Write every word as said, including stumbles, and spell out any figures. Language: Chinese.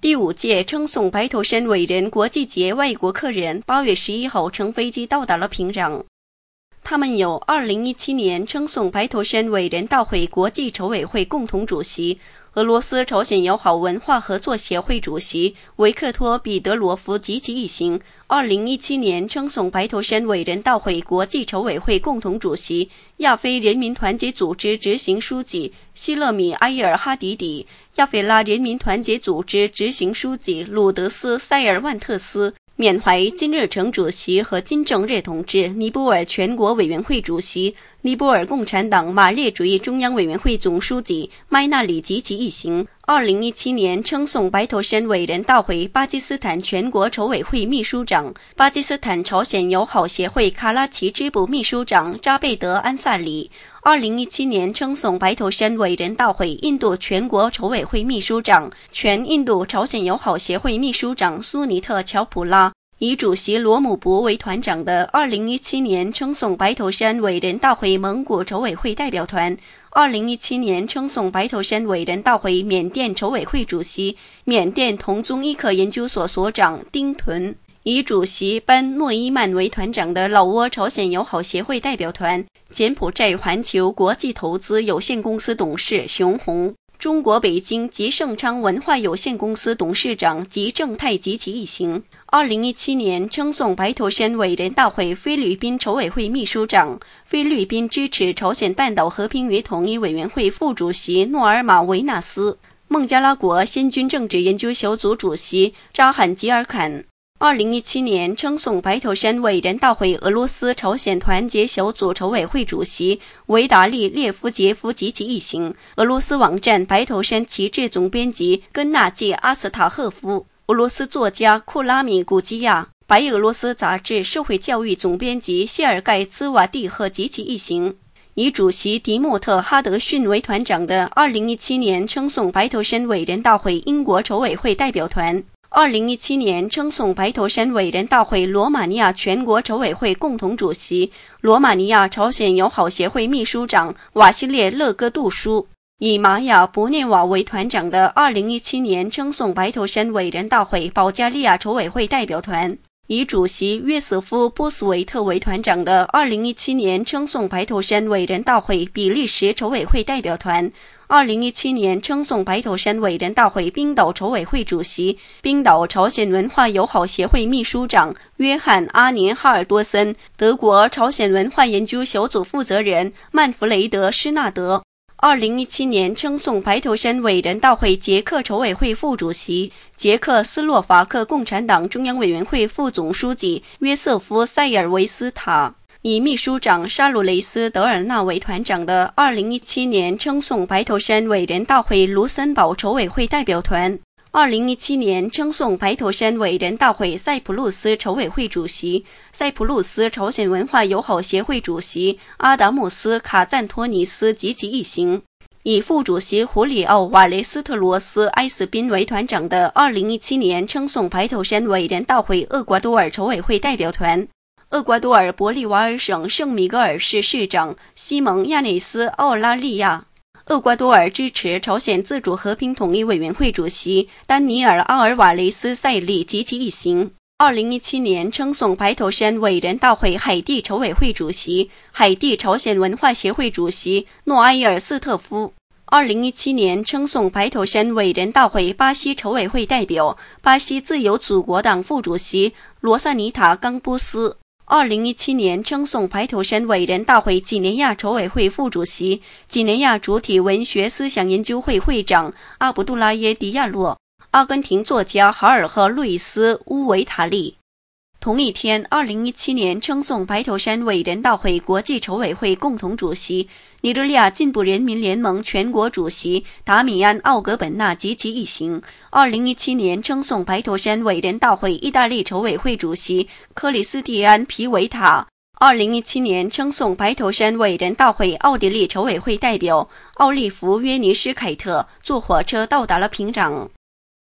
第五届称颂白头山伟人国际节外国客人八月十一号乘飞机到达了平壤。他们有二零一七年称颂白头山伟人大会国际筹委会共同主席、俄罗斯朝鲜友好文化合作协会主席维克托·彼得罗夫及其一行，二零一七年称颂白头山伟人大会国际筹委会共同主席、亚非人民团结组织执行书记希勒米·埃尔哈迪迪、亚非拉人民团结组织执行书记鲁德斯·塞尔万特斯，缅怀金日成主席和金正日同志，尼泊尔全国委员会主席、尼泊尔共产党马列主义中央委员会总书记麦纳里及其一行，二零一七年称颂白头山伟人大会巴基斯坦全国筹委会秘书长、巴基斯坦朝鲜友好协会卡拉奇支部秘书长扎贝德·安萨里，二零一七年称颂白头山伟人大会印度全国筹委会秘书长、全印度朝鲜友好协会秘书长苏尼特·乔普拉，以主席罗姆博为团长的二零一七年称颂白头山伟人大会蒙古筹委会代表团，二零一七年称颂白头山伟人大会缅甸筹委会主席、缅甸同宗医科研究所所长丁屯，以主席班诺伊曼为团长的老挝朝鲜友好协会代表团，柬埔寨环球国际投资有限公司董事熊宏，中国北京吉盛昌文化有限公司董事长吉正泰及其一行，二零一七年称颂白头山伟人大会菲律宾筹委会秘书长、菲律宾支持朝鲜半岛和平与统一委员会副主席诺尔玛维纳斯，孟加拉国先军政治研究小组主席扎罕吉尔坎。二零一七年称颂白头山伟人大会俄罗斯朝鲜团结小组筹委会主席维达利列夫杰夫及其一行，俄罗斯网站白头山旗帜总编辑根纳季阿斯塔赫夫，俄罗斯作家库拉米古基亚，白俄罗斯杂志社会教育总编辑谢尔盖兹瓦蒂赫及其一行，以主席迪莫特哈德逊为团长的二零一七年称颂白头山伟人大会英国筹委会代表团，二零一七年称颂白头山伟人大会罗马尼亚全国筹委会共同主席、罗马尼亚朝鲜友好协会秘书长瓦西列勒戈杜舒，以玛雅博涅瓦为团长的二零一七年称颂白头山伟人大会保加利亚筹委会代表团，以主席约瑟夫·波斯维特为团长的二零一七年称颂白头山伟人大会比利时筹委会代表团，二零一七年称颂白头山伟人大会冰岛筹委会主席、冰岛朝鲜文化友好协会秘书长约翰·阿年哈尔多森，德国朝鲜文化研究小组负责人曼弗雷德·施纳德。二零一七年称颂白头山伟人大会捷克筹委会副主席、捷克斯洛伐克共产党中央委员会副总书记约瑟夫·塞尔维斯塔，以秘书长沙鲁雷斯·德尔纳为团长的二零一七年称颂白头山伟人大会卢森堡筹委会代表团，二零一七年称颂白头山伟人大会塞浦路斯筹委会主席、塞浦路斯朝鲜文化友好协会主席阿达穆斯·卡赞托尼斯及其一行，以副主席胡里奥·瓦雷斯特罗斯·埃斯宾为团长的二零一七年称颂白头山伟人大会厄瓜多尔筹委会代表团，厄瓜多尔博利瓦尔省圣米格尔市市长西蒙亚内斯·奥拉利亚，厄瓜多尔支持朝鲜自主和平统一委员会主席丹尼尔·阿尔瓦雷斯·塞利及其一行，二零一七年称颂白头山伟人大会海地筹委会主席、海地朝鲜文化协会主席诺埃尔斯特夫，二零一七年称颂白头山伟人大会巴西筹委会代表、巴西自由祖国党副主席罗萨尼塔·冈布斯，二零一七年称颂白头山伟人大会几内亚筹委会副主席、几内亚主体文学思想研究会会长阿卜杜拉耶·迪亚洛，阿根廷作家哈尔赫·路易斯·乌维塔利。同一天，二零一七年称颂白头山伟人大会国际筹委会共同主席、尼日利亚进步人民联盟全国主席达米安·奥格本纳及其一行，二零一七年称颂白头山伟人大会意大利筹委会主席克里斯蒂安·皮维塔，二零一七年称颂白头山伟人大会奥地利筹委会代表奥利弗·约尼施凯特坐火车到达了平壤。